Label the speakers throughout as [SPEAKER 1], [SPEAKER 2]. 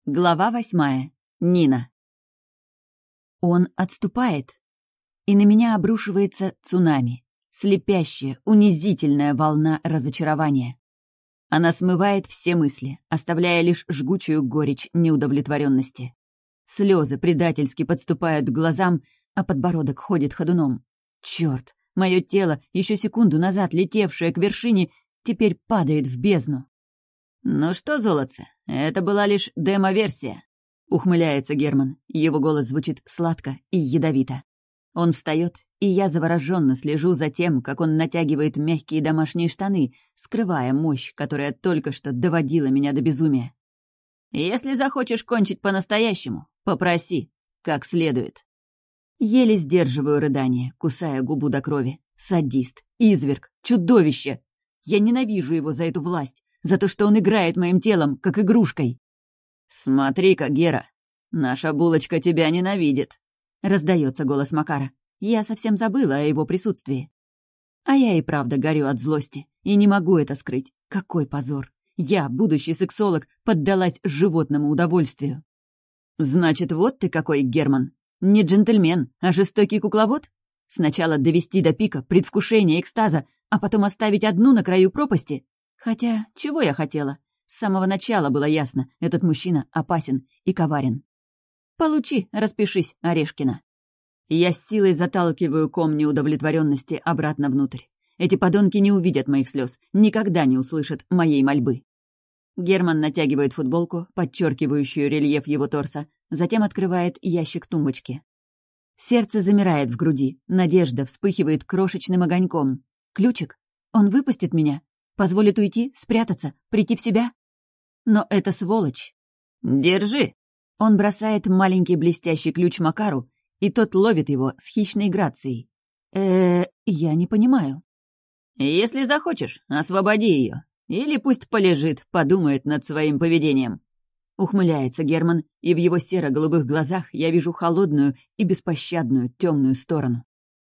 [SPEAKER 1] Глава 8. Нина. Он отступает, и на меня обрушивается цунами, слепящая, унизительная волна разочарования. Она смывает все мысли, оставляя лишь жгучую горечь неудовлетворенности. Слезы предательски подступают к глазам, а подбородок ходит ходуном. Черт, мое тело, еще секунду назад летевшее к вершине, теперь падает в бездну. «Ну что, золотце, это была лишь демо-версия», — ухмыляется Герман. Его голос звучит сладко и ядовито. Он встает, и я завороженно слежу за тем, как он натягивает мягкие домашние штаны, скрывая мощь, которая только что доводила меня до безумия. «Если захочешь кончить по-настоящему, попроси, как следует». Еле сдерживаю рыдание, кусая губу до крови. Садист, изверг, чудовище. Я ненавижу его за эту власть. За то, что он играет моим телом, как игрушкой. «Смотри-ка, Гера, наша булочка тебя ненавидит», — раздается голос Макара. Я совсем забыла о его присутствии. А я и правда горю от злости, и не могу это скрыть. Какой позор! Я, будущий сексолог, поддалась животному удовольствию. «Значит, вот ты какой, Герман. Не джентльмен, а жестокий кукловод? Сначала довести до пика предвкушения экстаза, а потом оставить одну на краю пропасти? Хотя, чего я хотела? С самого начала было ясно, этот мужчина опасен и коварен. Получи, распишись, Орешкина. Я с силой заталкиваю ком неудовлетворенности обратно внутрь. Эти подонки не увидят моих слез, никогда не услышат моей мольбы. Герман натягивает футболку, подчеркивающую рельеф его торса, затем открывает ящик тумбочки. Сердце замирает в груди, надежда вспыхивает крошечным огоньком. Ключик? Он выпустит меня? Позволит уйти, спрятаться, прийти в себя? Но это сволочь. «Держи!» Он бросает маленький блестящий ключ Макару, и тот ловит его с хищной грацией. Я не понимаю. «Если захочешь, освободи ее. Или пусть полежит, подумает над своим поведением». Ухмыляется Герман, и в его серо-голубых глазах я вижу холодную и беспощадную темную сторону.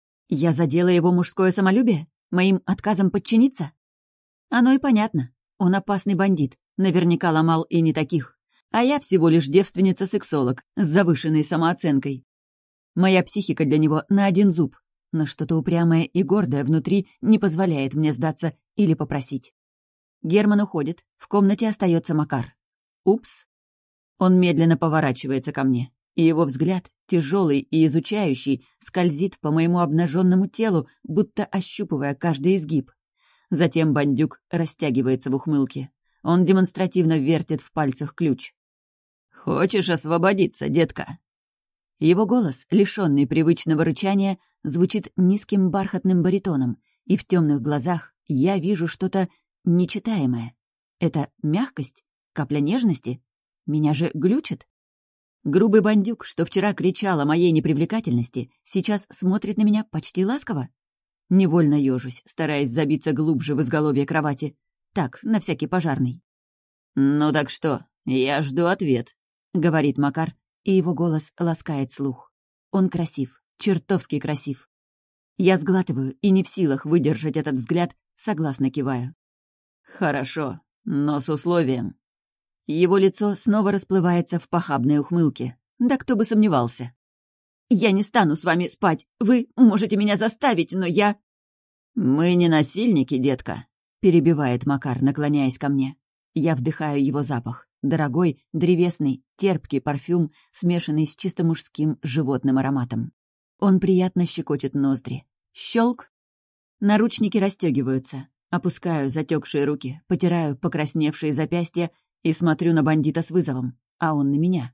[SPEAKER 1] Я задела его мужское самолюбие? Моим отказом подчиниться? Оно и понятно. Он опасный бандит, наверняка ломал и не таких. А я всего лишь девственница-сексолог с завышенной самооценкой. Моя психика для него на один зуб, но что-то упрямое и гордое внутри не позволяет мне сдаться или попросить. Герман уходит, в комнате остается Макар. Упс. Он медленно поворачивается ко мне, и его взгляд, тяжелый и изучающий, скользит по моему обнаженному телу, будто ощупывая каждый изгиб. Затем бандюк растягивается в ухмылке. Он демонстративно вертит в пальцах ключ. «Хочешь освободиться, детка?» Его голос, лишенный привычного рычания, звучит низким бархатным баритоном, и в темных глазах я вижу что-то нечитаемое. Это мягкость? Капля нежности? Меня же глючит? Грубый бандюк, что вчера кричал о моей непривлекательности, сейчас смотрит на меня почти ласково. Невольно ежусь, стараясь забиться глубже в изголовье кровати. Так, на всякий пожарный. «Ну так что, я жду ответ», — говорит Макар, и его голос ласкает слух. Он красив, чертовски красив. Я сглатываю и не в силах выдержать этот взгляд, согласно киваю. «Хорошо, но с условием». Его лицо снова расплывается в похабной ухмылке. Да кто бы сомневался. «Я не стану с вами спать. Вы можете меня заставить, но я...» «Мы не насильники, детка», — перебивает Макар, наклоняясь ко мне. Я вдыхаю его запах. Дорогой, древесный, терпкий парфюм, смешанный с чисто мужским животным ароматом. Он приятно щекочет ноздри. Щелк! Наручники расстегиваются. Опускаю затекшие руки, потираю покрасневшие запястья и смотрю на бандита с вызовом, а он на меня.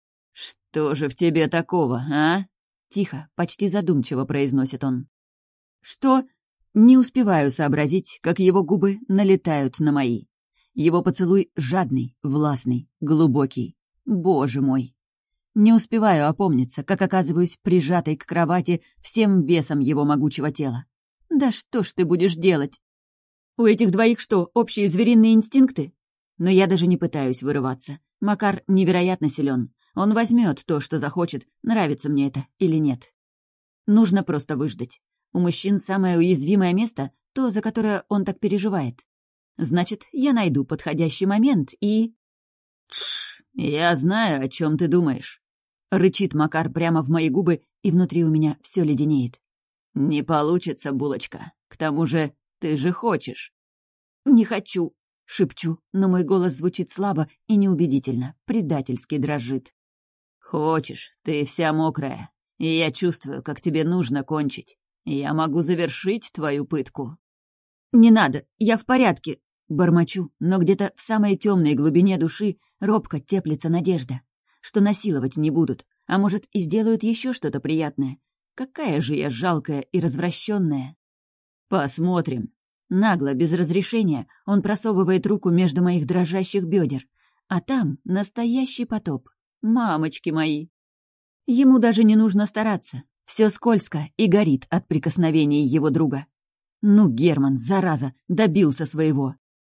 [SPEAKER 1] «Что же в тебе такого, а?» Тихо, почти задумчиво произносит он. «Что?» Не успеваю сообразить, как его губы налетают на мои. Его поцелуй жадный, властный, глубокий. Боже мой! Не успеваю опомниться, как оказываюсь прижатой к кровати всем весом его могучего тела. Да что ж ты будешь делать? У этих двоих что, общие звериные инстинкты? Но я даже не пытаюсь вырываться. Макар невероятно силен. Он возьмет то, что захочет, нравится мне это или нет. Нужно просто выждать. У мужчин самое уязвимое место — то, за которое он так переживает. Значит, я найду подходящий момент и... Тш! «Я знаю, о чем ты думаешь», — рычит Макар прямо в мои губы, и внутри у меня все леденеет. «Не получится, булочка. К тому же ты же хочешь». «Не хочу», — шепчу, но мой голос звучит слабо и неубедительно, предательски дрожит. «Хочешь, ты вся мокрая, и я чувствую, как тебе нужно кончить. Я могу завершить твою пытку». «Не надо, я в порядке», — бормочу, но где-то в самой темной глубине души робко теплится надежда, что насиловать не будут, а может и сделают еще что-то приятное. Какая же я жалкая и развращенная. «Посмотрим». Нагло, без разрешения, он просовывает руку между моих дрожащих бедер, а там настоящий потоп. Мамочки мои! Ему даже не нужно стараться. Все скользко и горит от прикосновений его друга. Ну, Герман, зараза, добился своего.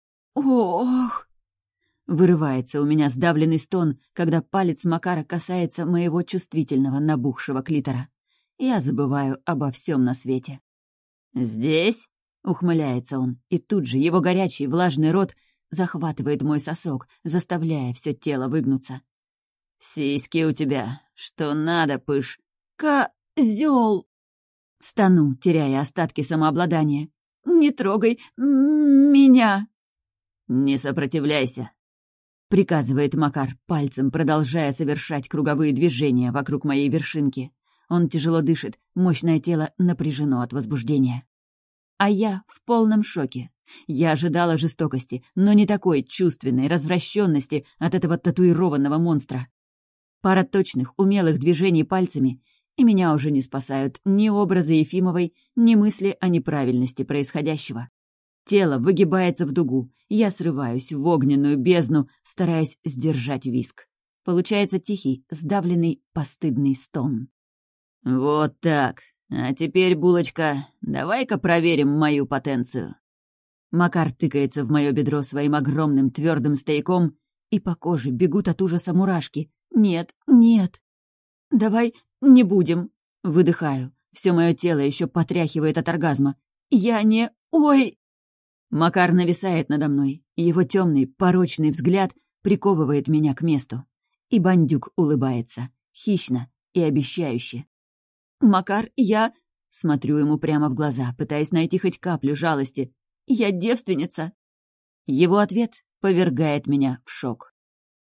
[SPEAKER 1] «Ох!» Вырывается у меня сдавленный стон, когда палец Макара касается моего чувствительного набухшего клитора. Я забываю обо всем на свете. «Здесь?» — ухмыляется он, и тут же его горячий влажный рот захватывает мой сосок, заставляя все тело выгнуться. «Сиськи у тебя, что надо, пыш!» «Козёл!» Стану, теряя остатки самообладания. «Не трогай меня!» «Не сопротивляйся!» — приказывает Макар, пальцем продолжая совершать круговые движения вокруг моей вершинки. Он тяжело дышит, мощное тело напряжено от возбуждения. А я в полном шоке. Я ожидала жестокости, но не такой чувственной развращенности от этого татуированного монстра. Пара точных, умелых движений пальцами, и меня уже не спасают ни образы Ефимовой, ни мысли о неправильности происходящего. Тело выгибается в дугу, я срываюсь в огненную бездну, стараясь сдержать визг. Получается тихий, сдавленный, постыдный стон. «Вот так. А теперь, булочка, давай-ка проверим мою потенцию». Макар тыкается в мое бедро своим огромным твердым стояком, и по коже бегут от ужаса мурашки. «Нет, нет. Давай не будем». Выдыхаю. Все мое тело еще потряхивает от оргазма. «Я не... Ой!» Макар нависает надо мной, и его темный, порочный взгляд приковывает меня к месту. И бандюк улыбается, хищно и обещающе. «Макар, я...» Смотрю ему прямо в глаза, пытаясь найти хоть каплю жалости. «Я девственница!» Его ответ повергает меня в шок.